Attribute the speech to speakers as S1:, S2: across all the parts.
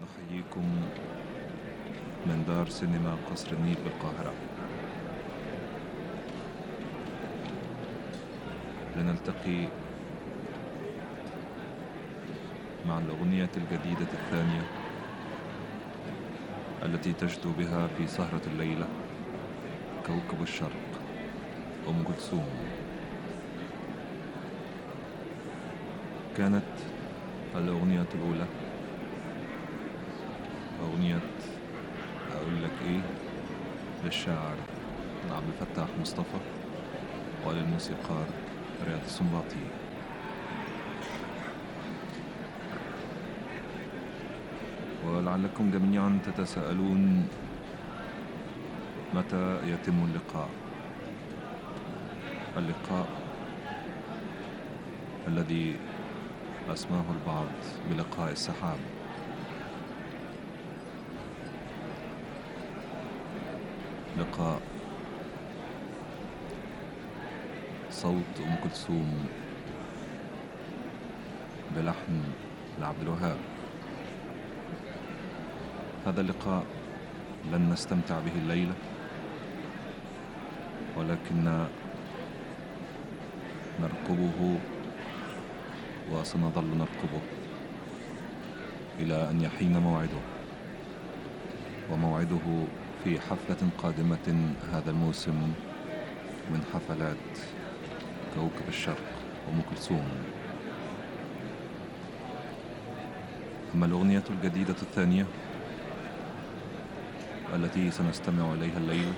S1: أحييكم من دار سينما قصر النيل بالقاهرة لنلتقي مع الأغنية الجديدة الثانية التي تجدو بها في سهرة الليلة كوكب الشرق أم كلثوم. كانت الأغنية الأولى أغنية أقول لك إيه للشاعر عبد الفتاح مصطفى وللموسيقار رياض السنباطي. ولعلكم جميعا تتساءلون متى يتم اللقاء الذي أسماه البعض بلقاء السحاب. لقاء صوت أم كلثوم بلحن لعبد الوهاب. هذا اللقاء لن نستمتع به الليلة، ولكن نرقبه وسنظل نرقبه إلى أن يحين موعده، وموعده في حفلة قادمة هذا الموسم من حفلات كوكب الشرق أم كلثوم. أما الأغنية الجديدة الثانية التي سنستمع إليها الليلة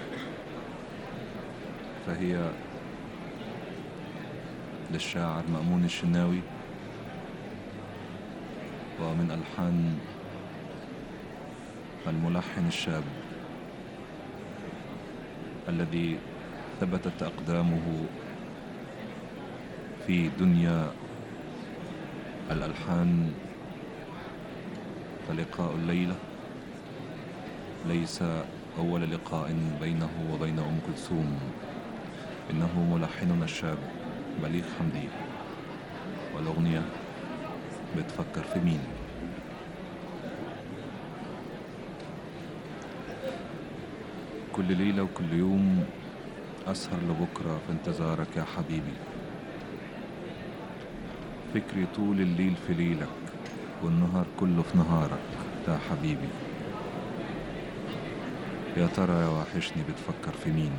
S1: فهي للشاعر مأمون الشناوي، ومن ألحان الملحن الشاب الذي ثبتت أقدامه في دنيا الألحان. فلقاء الليلة ليس أول لقاء بينه وبين أم كلثوم، إنه ملحننا الشاب بليغ حمدي، والأغنية بتفكر في مين. كل ليلة وكل يوم أسهر لبكرة في انتظارك يا حبيبي، فكري طول الليل في ليلك والنهار كله في نهارك يا حبيبي. يا ترى يا وحشني بتفكر في مين؟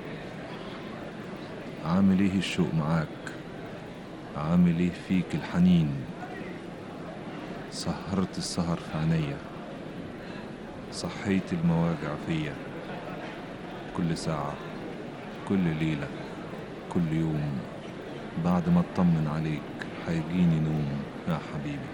S1: عامل ايه الشوق معاك؟ عامل ايه فيك الحنين؟ سهرت السهر في عينيا، صحيت المواجع فيا، كل ساعة كل ليلة كل يوم بعد ما اطمن عليك هيجيني نوم يا حبيبي.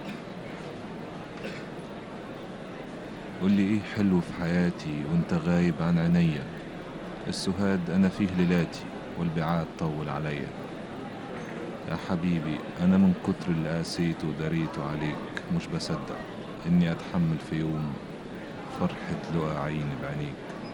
S1: قولي ايه حلو في حياتي وانت غايب عن عينيا، السهاد انا فيه ليلاتي والبعاد طول عليا. يا حبيبي انا من كتر اللي قاسيته وداريته عليك مش بصدق اني اتحمل في يوم فرحة لقى عيني بعينيك.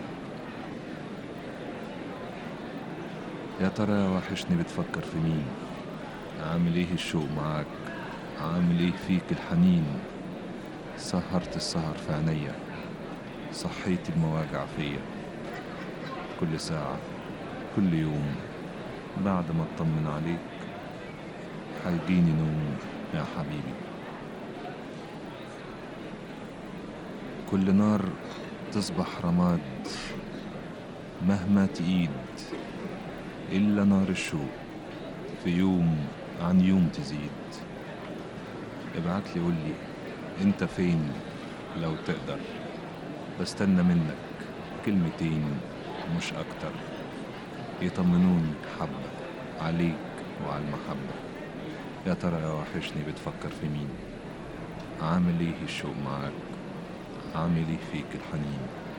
S1: يا ترى يا وحشني بتفكر في مين؟ عامل ايه الشوق معاك؟ عامل ايه فيك الحنين؟ سهرت السهر في عينيا، صحيت المواجع فيا، كل ساعة كل يوم بعد ما اطمن عليك هيجيني نوم يا حبيبي. كل نار تصبح رماد مهما تقيد، إلا نار الشوق في يوم عن يوم تزيد. ابعتلي قولي انت فين لو تقدر، بستنى منك كلمتين مش اكتر يطمنوني حبة عليك وعلى المحبة. يا ترى يا وحشني بتفكر في مين؟ عامل ايه الشوق معاك؟ عامل ايه فيك الحنين؟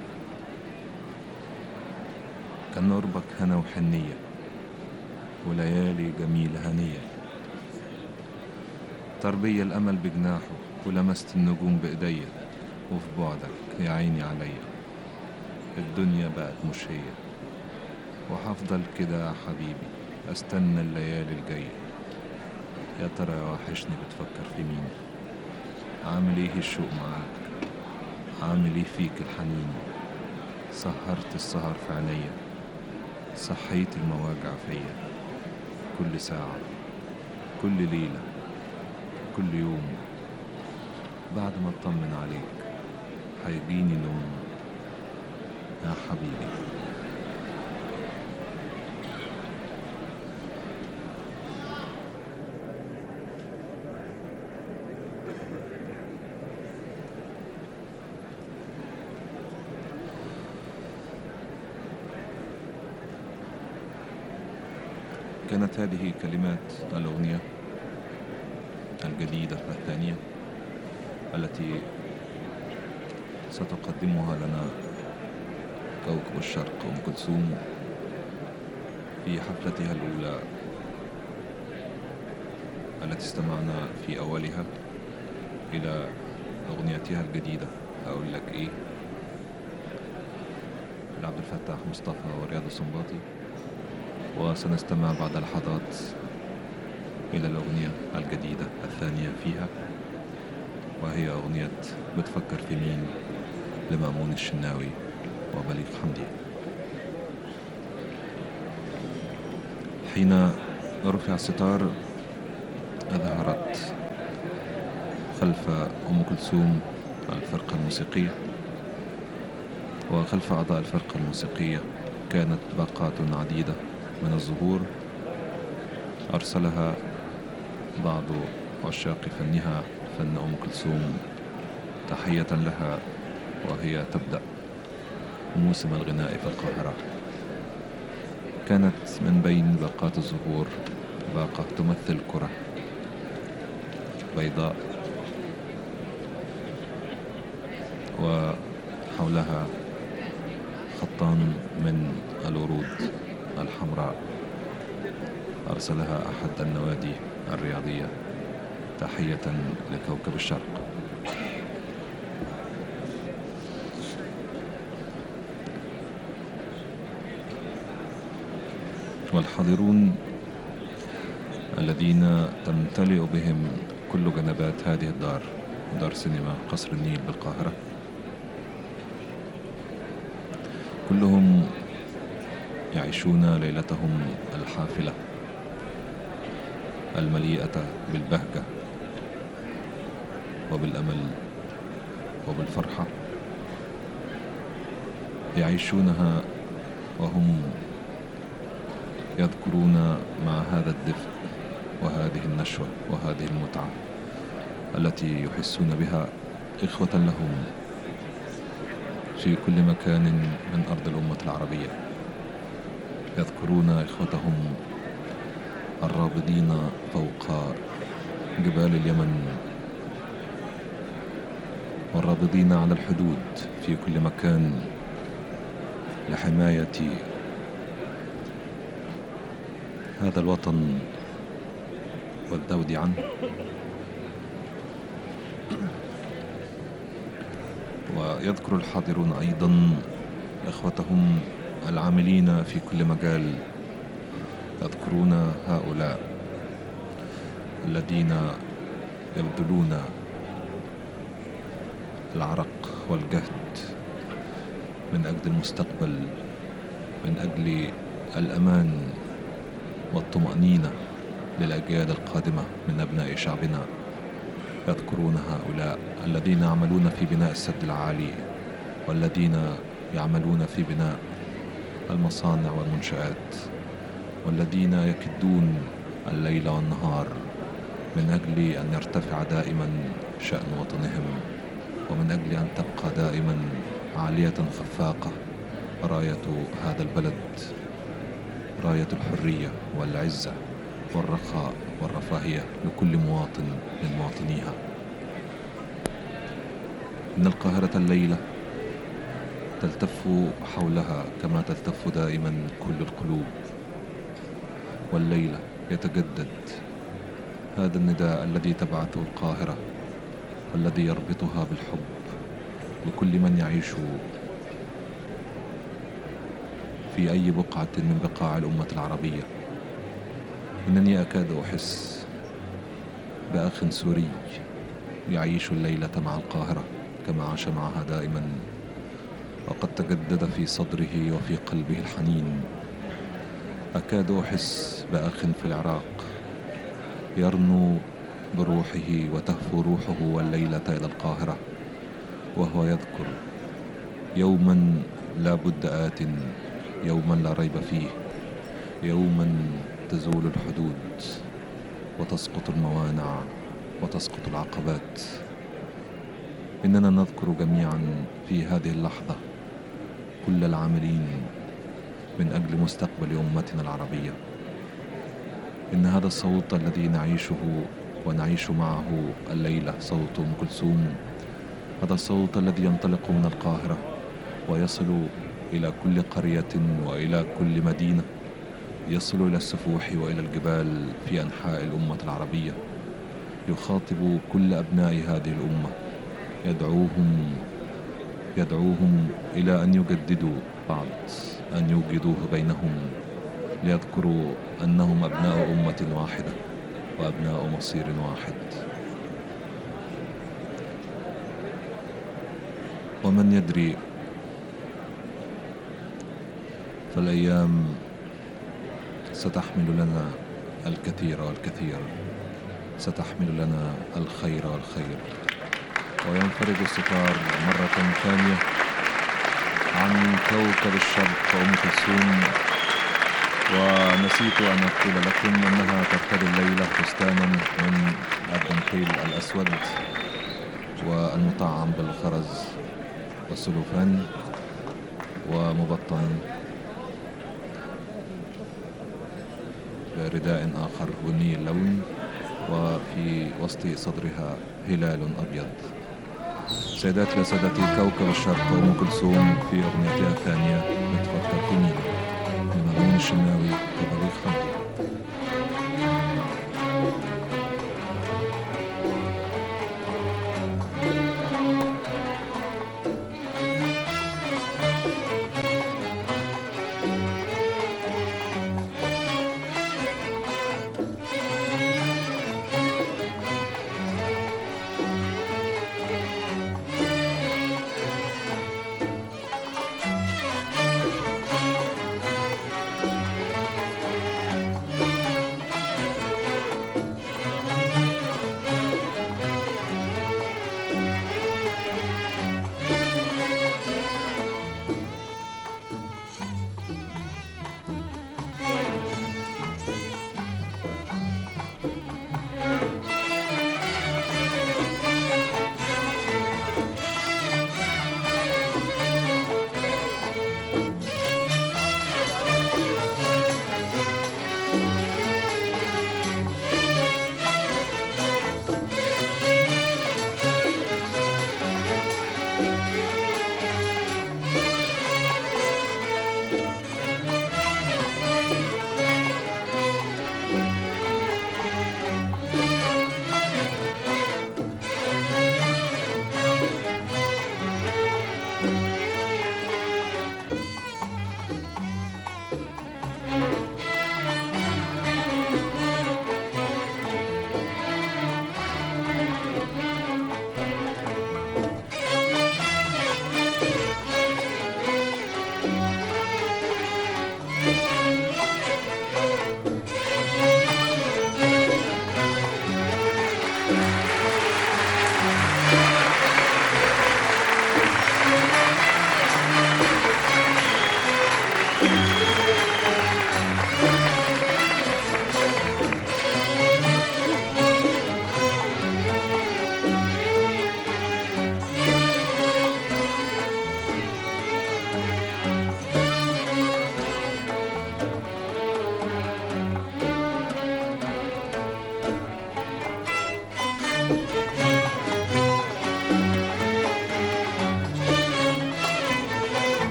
S1: كان قربك هنا وحنية وليالي جميلة هنية، تربية الأمل بجناحه ولمست النجوم بإيديا، وفي بعدك يا عيني عليا الدنيا بقت مش هي. وهفضل كده يا حبيبي استنى الليالي الجاية. يا ترى يا وحشني بتفكر في مين؟ عامل ايه الشوق معاك؟ عاملي فيك الحنين، سهرت السهر في عينيا، صحيت المواجع فيا. كل ساعة، كل ليلة، كل يوم، بعد ما اطمن عليك هيجيني نوم يا حبيبي. كانت هذه كلمات الأغنية الجديدة الثانية التي ستقدمها لنا كوكب الشرق أم كلثوم في حفلتها الأولى التي استمعنا في أولها إلى أغنيتها الجديدة. أقول لك إيه، لعبد الفتاح مصطفى ورياض السنباطي. وسنستمع بعد لحظات إلى الأغنية الجديدة الثانية فيها، وهي أغنية بتفكر في مين لمأمون الشناوي وبليغ حمدي. حين رفع الستار أظهرت خلف أم كلثوم الفرقة الموسيقية، وخلف أعضاء الفرقة الموسيقية كانت باقات عديدة من الزهور أرسلها بعض عشاق فنها، فن أم كلثوم، تحية لها وهي تبدأ موسم الغناء في القاهرة. كانت من بين باقات الزهور باقة تمثل كرة بيضاء وحولها خطان من الورود الحمراء أرسلها أحد النوادي الرياضية تحية لكوكب الشرق. والحاضرون الذين تمتلئ بهم كل جنبات هذه الدار، دار سينما قصر النيل بالقاهرة، كلهم يعيشون ليلتهم الحافلة المليئة بالبهجة وبالأمل وبالفرحة، يعيشونها وهم يذكرون مع هذا الدفء وهذه النشوة وهذه المتعة التي يحسون بها إخوة لهم في كل مكان من أرض الأمة العربية. يذكرون إخوتهم الرابضين فوق جبال اليمن، والرابضين على الحدود في كل مكان لحماية هذا الوطن والذود عنه. ويذكر الحاضرون أيضا إخوتهم العاملين في كل مجال، يذكرون هؤلاء الذين يبذلون العرق والجهد من أجل المستقبل، من أجل الأمان والطمأنينة للأجيال القادمة من أبناء شعبنا. يذكرون هؤلاء الذين يعملون في بناء السد العالي، والذين يعملون في بناء المصانع والمنشآت، والذين يكدون الليل والنهار من أجل أن يرتفع دائما شأن وطنهم، ومن أجل أن تبقى دائما عالية خفاقة راية هذا البلد، راية الحرية والعزة والرخاء والرفاهية لكل مواطن من مواطنيها. إن القاهرة الليلة تلتف حولها كما تلتف دائما كل القلوب، والليلة يتجدد هذا النداء الذي تبعثه القاهرة، والذي يربطها بالحب لكل من يعيش في أي بقعة من بقاع الأمة العربية. إنني أكاد أحس بأخ سوري يعيش الليلة مع القاهرة كما عاش معها دائما، وقد تجدد في صدره وفي قلبه الحنين. أكاد أحس بأخ في العراق يرنو بروحه وتهفو روحه والليلة إلى القاهرة، وهو يذكر يوما لا بد آت، يوما لا ريب فيه، يوما تزول الحدود وتسقط الموانع وتسقط العقبات. إننا نذكر جميعا في هذه اللحظة كل العاملين من أجل مستقبل أمتنا العربية. إن هذا الصوت الذي نعيشه ونعيش معه الليلة صوت أم كلثوم، هذا الصوت الذي ينطلق من القاهرة ويصل إلى كل قرية وإلى كل مدينة، يصل إلى السفوح وإلى الجبال في أنحاء الأمة العربية، يخاطب كل أبناء هذه الأمة، يدعوهم إلى أن يجددوا بعض، أن يوجدوه بينهم، ليذكروا أنهم أبناء أمة واحدة وأبناء مصير واحد. ومن يدري، فالأيام ستحمل لنا الكثير والكثير، ستحمل لنا الخير والخير، وينفرج الستار مرة ثانية عن كوكب الشرق أم كلثوم. ونسيت أن أقول لكم أنها ترتدي الليلة فستانا من الدنقيل الأسود والمطعم بالخرز والسلوفان، ومبطن برداء آخر بني اللون، وفي وسط صدرها هلال أبيض. سيداتي وسادتي، كوكب الشرق أم كلثوم في أغنيتها الثانية بتفكركم بمأمون الشناوي وبليغ حمدي.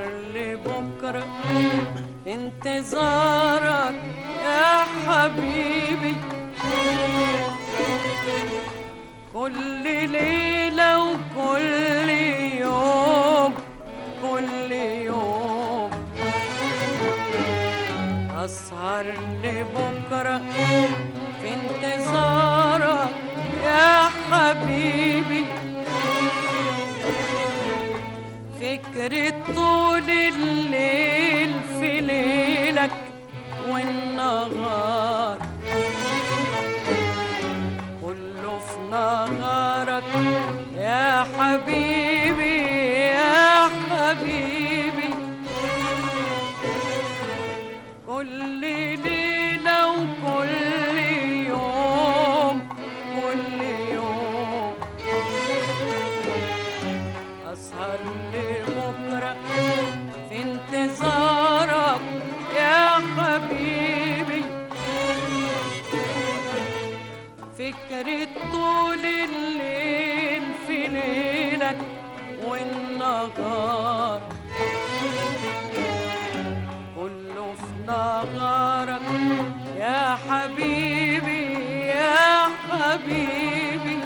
S2: لبكرة انتظارك يا حبيبي، كل ليلة وكل يوم كل يوم أسهر لبكرة في انتظارك يا حبيبي، فكرة طول الليل في ليلك والنهار كله في نهارك يا حبيبي يا حبيبي، كل ليلة وكل يوم كل يوم أسهر لبكرة في انتظارك يا حبيبي، فكرة طول الليل في ليلك والنهار كله في نهارك يا حبيبي يا حبيبي،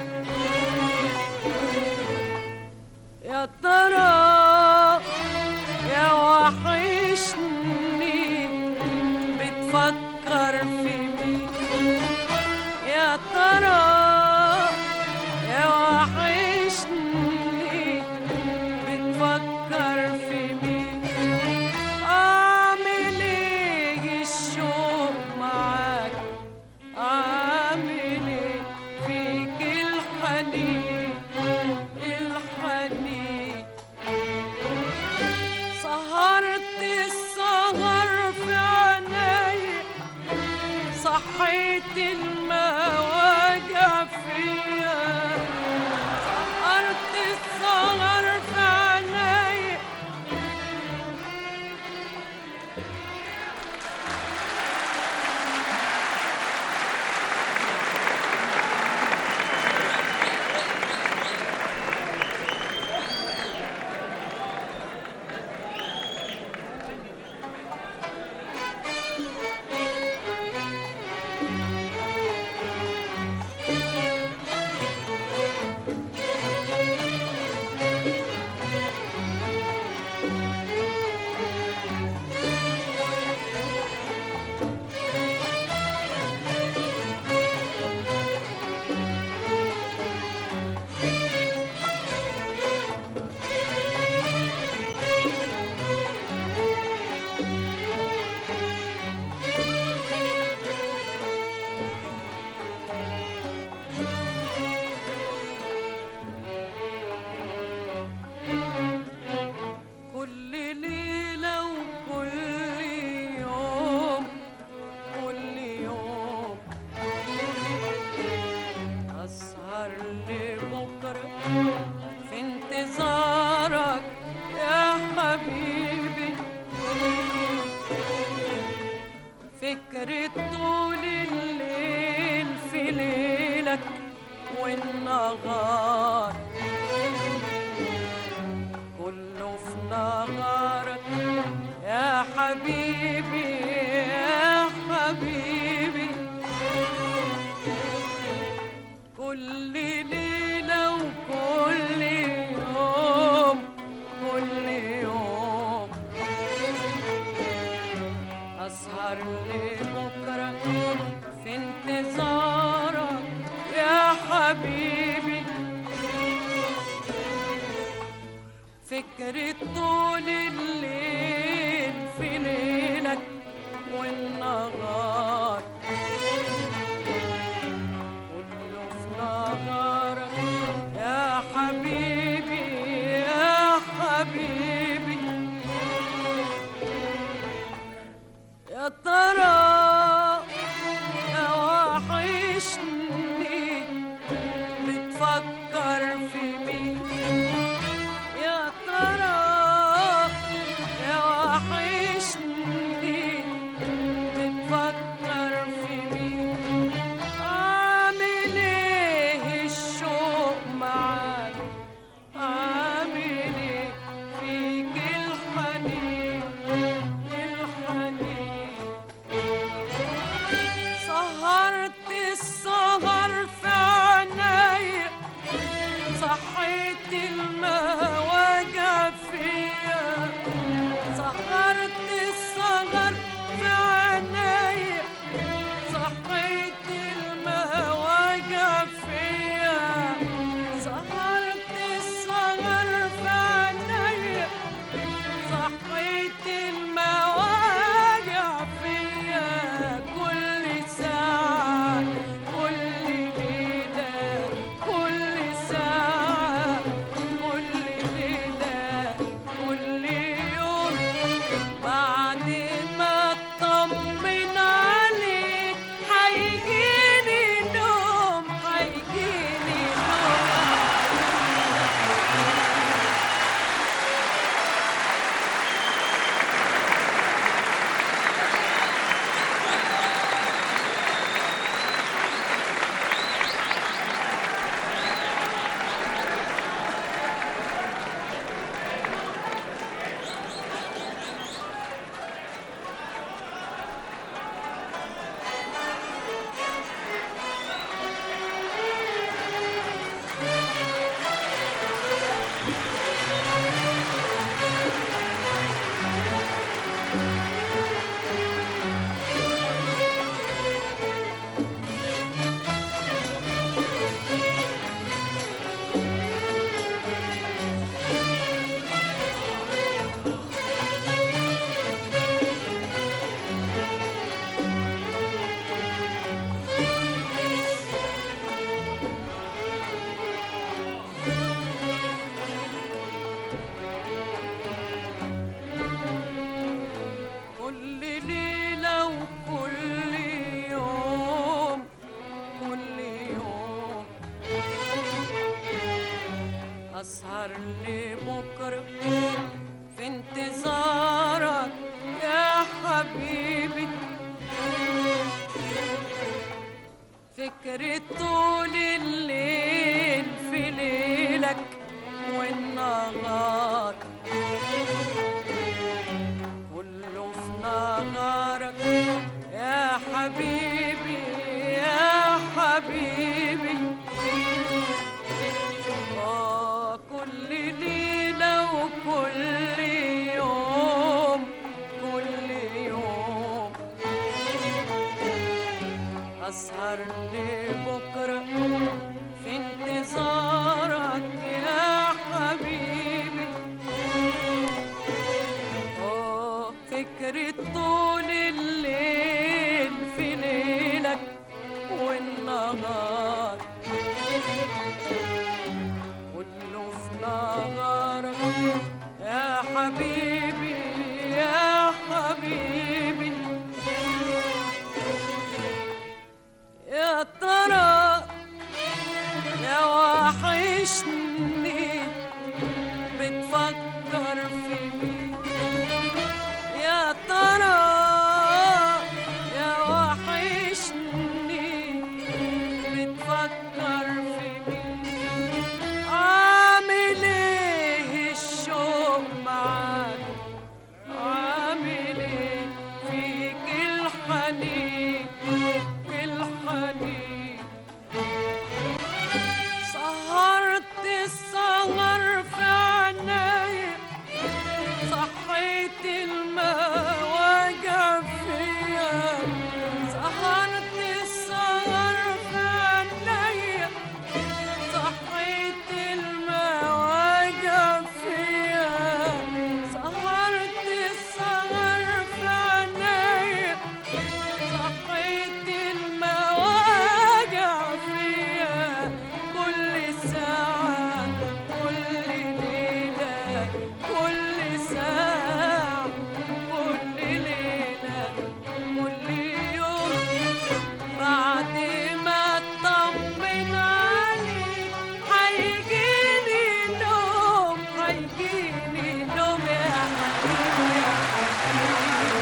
S2: يا ترى يا وحشني بتفكر في مين، يا ترى يا وحشني بتفكر في مين، أعمل إيه الشوق معاك، أعمل إيه فيك الحنين الحنين، سهرت السهر في عينيا، صحيت المواجع فيا، سهرت السهر في عينيا. فكرة طول الليل في ليلك والنهار كله في نهارك يا حبيبي يا حبيبي، كل ليلة وكل يوم كل يوم أسهر لبكرة في انتظارك يا حبيبي، فكرة طول الليل في ليلك حبيبي يا حبيبي كل ليلة وكل يوم كل يوم أسهر لبكرة في انتظارك يا حبيبي فكرة طول الليل في ليلك والنهار كله في نهارك يا حبيبي يا حبيبي يا ترى يا وحشني بتفكر في مين يا ترى يا وحشني بتفكر في مين عامل ايه الشوق معاك عامل ايه فيك الحنين الحنين سهرت السهر في عينيا صحيت المواجع فيا سهرت السهر في عينيا صحيت المواجع فيا سهرت السهر في عينيا صحيت المواجع فيا كل ساعة كل ليلة كل ساعة كل ليلة كل يوم بعد ما اطمن عليك هيجيني نوم هيجيني نوم يا حبيبي يا حبيبي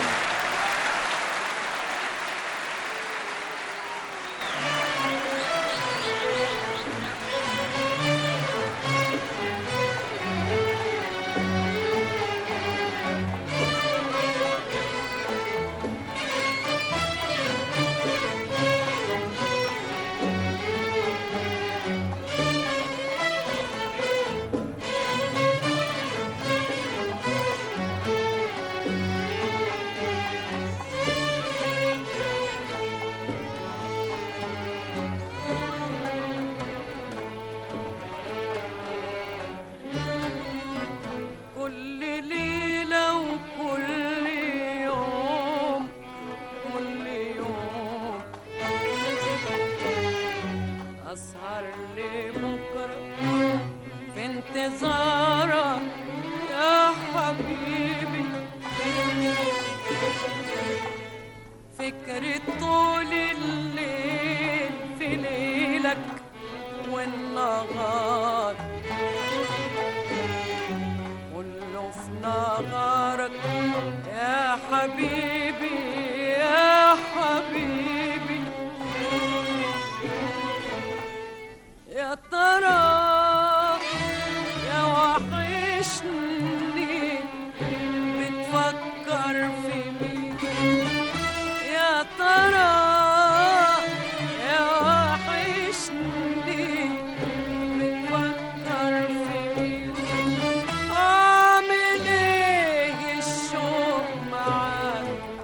S2: كل ليلة وكل يوم كل يوم أسهر لبكرة في انتظارك يا حبيبي فكرة طول الليل في ليلك والنهار كله في نهارك يا حبيبي يا حبيبي يا ترى يا وحشني بتفكر في مين يا ترى يا وحشني بتفكر في مين عامل ايه الشوق معاك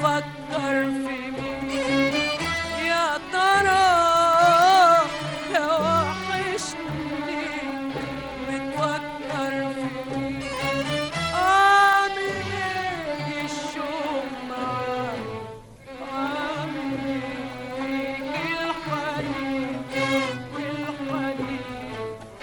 S2: بتفكر في مين يا ترى يا وحشني بتفكر في مين عامل ايه الشوق معاك عامل ايه الحنين والحنين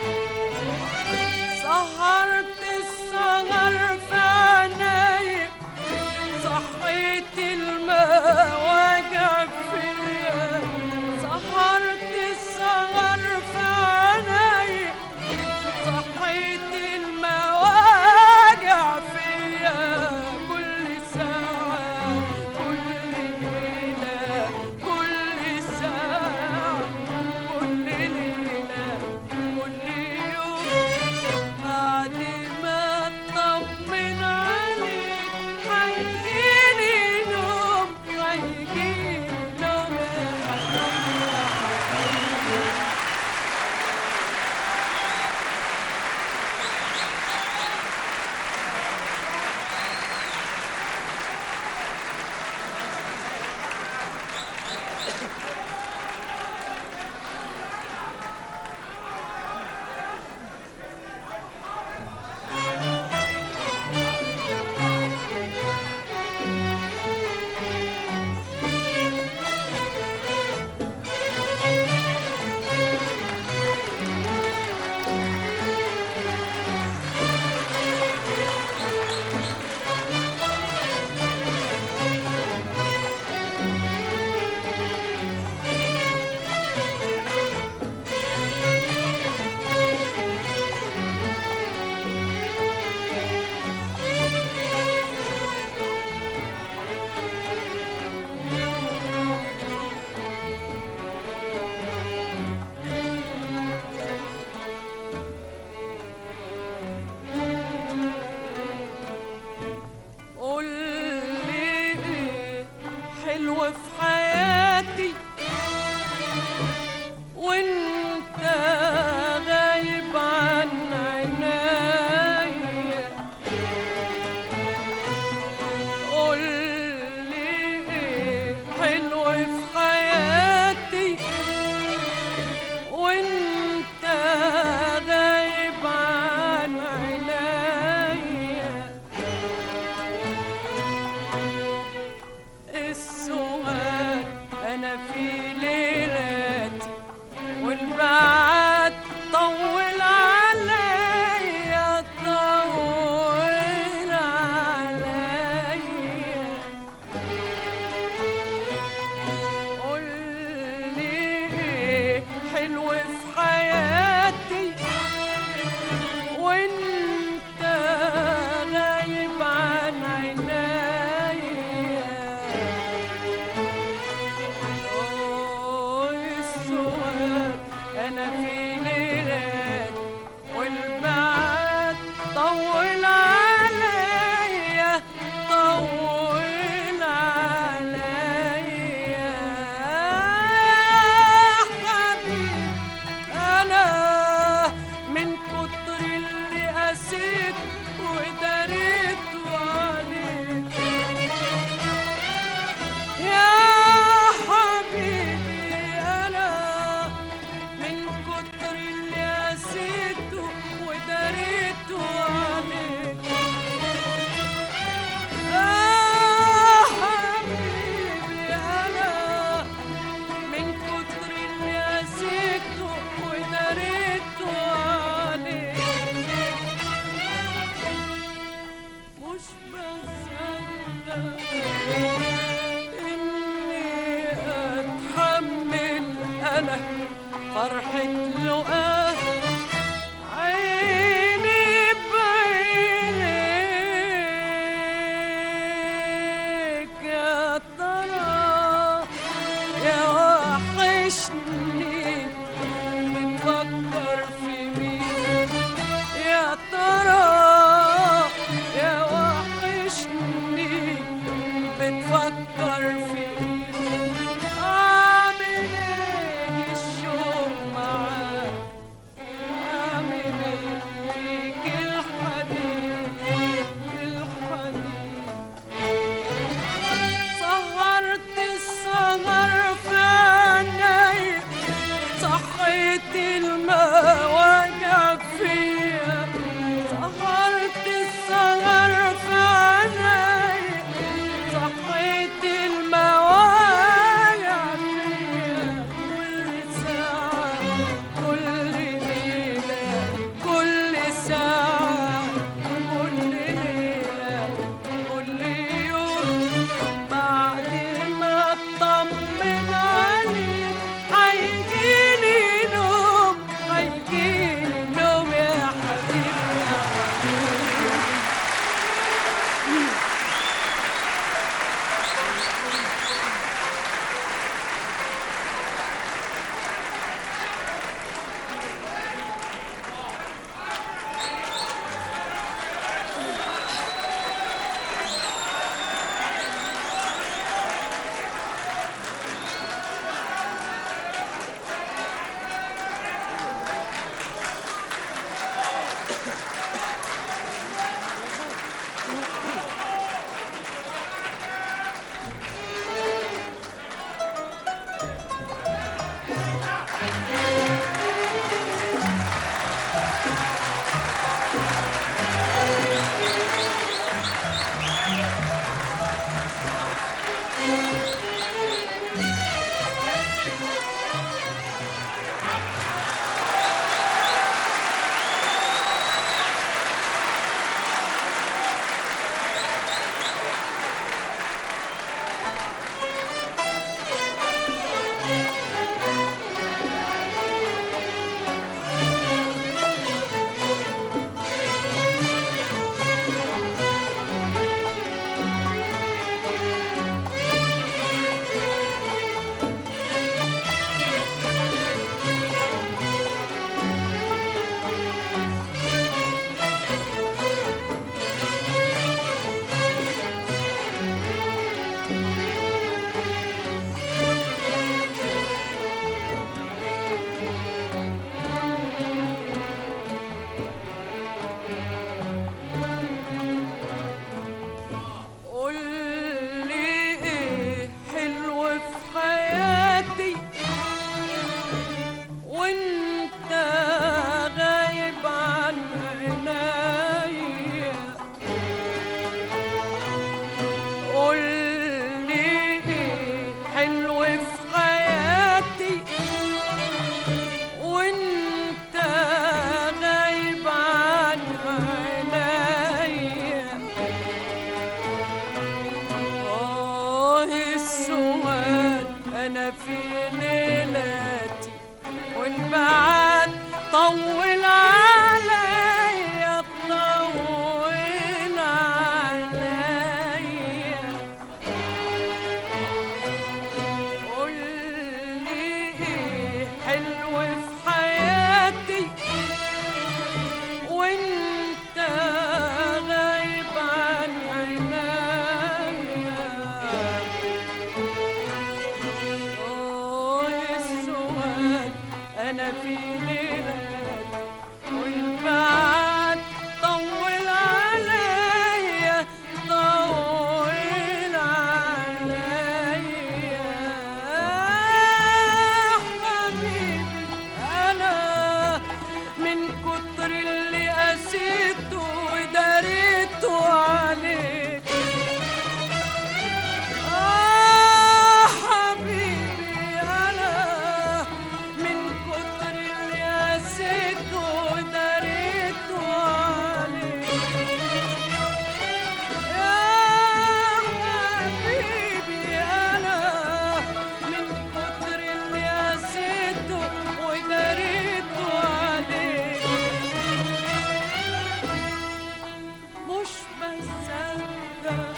S2: سهرت السهر في عيني صحيت المواجع فيا سهرت السهر في عيني صحيت المواجع فيا كل ساعة كل ليلة كل ساعة كل ليلة كل يوم بعد ما اطمن عليك هيجيلي نوم هيجيلي نوم قول لي ايه حلو في حياتي وانت غايب عن عينيا قول لي ايه حلو في حياتي وانت غايب عن عينيا السؤال أنا في ليلاتي والبعد طول عليا طول عليا قول لي إيه حلو في حياتي وانت غايب عن عينيا السؤال أنا في ليلات والبعد طول عليا طول عليا حبيبي أنا من كتر اللي قسيت وداريت عليك يا حبيبي أنا من كتر اللي قسيته وداريته عليك يا حبيبي أنا من كتر اللي قسيته وداريته عليك مش بصدق إني أتحمل أنا فرحة لقاه عيني بعينيك يا ترى يا وحشني بتفكر في مين يا ترى يا وحشني بتفكر في مين عامل ايه الشوق معاك عامل ايه فيك الحنين الحنين أنا في ليلاتي والبعد طول عليا طول عليا قولي إيه حلو في حياتي وانت غايب عن عينيا السؤال أنا في ليلاتي والبعد طول عليا طول عليا حبيبي أنا من كتر اللي قسيته وداريته عليك حبيبي أنا من كتر اللي قسيته وداريته عليك يا حبيبي أنا من كتر اللي قسيته وداريته عليك مش بصدق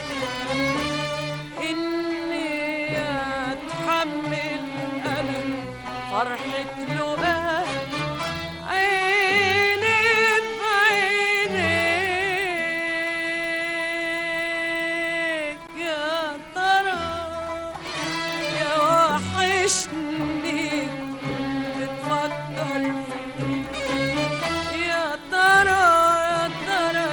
S2: إني أتحمل أنا فرحة لقاء عيني بعينيك يا ترى يا وحشني بتفكر فيك يا ترى يا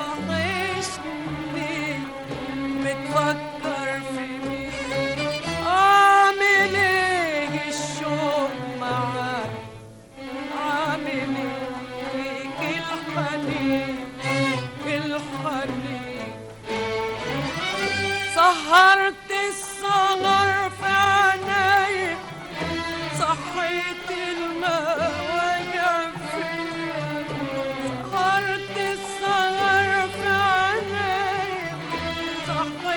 S2: وحشني بتفكر فيك عامل ايه الشوق معاك عامل ايه فيك الحنين الحنين سهرت السهر في عينيا صحيت المواجع فيا سهرت السهر في عينيا صحيت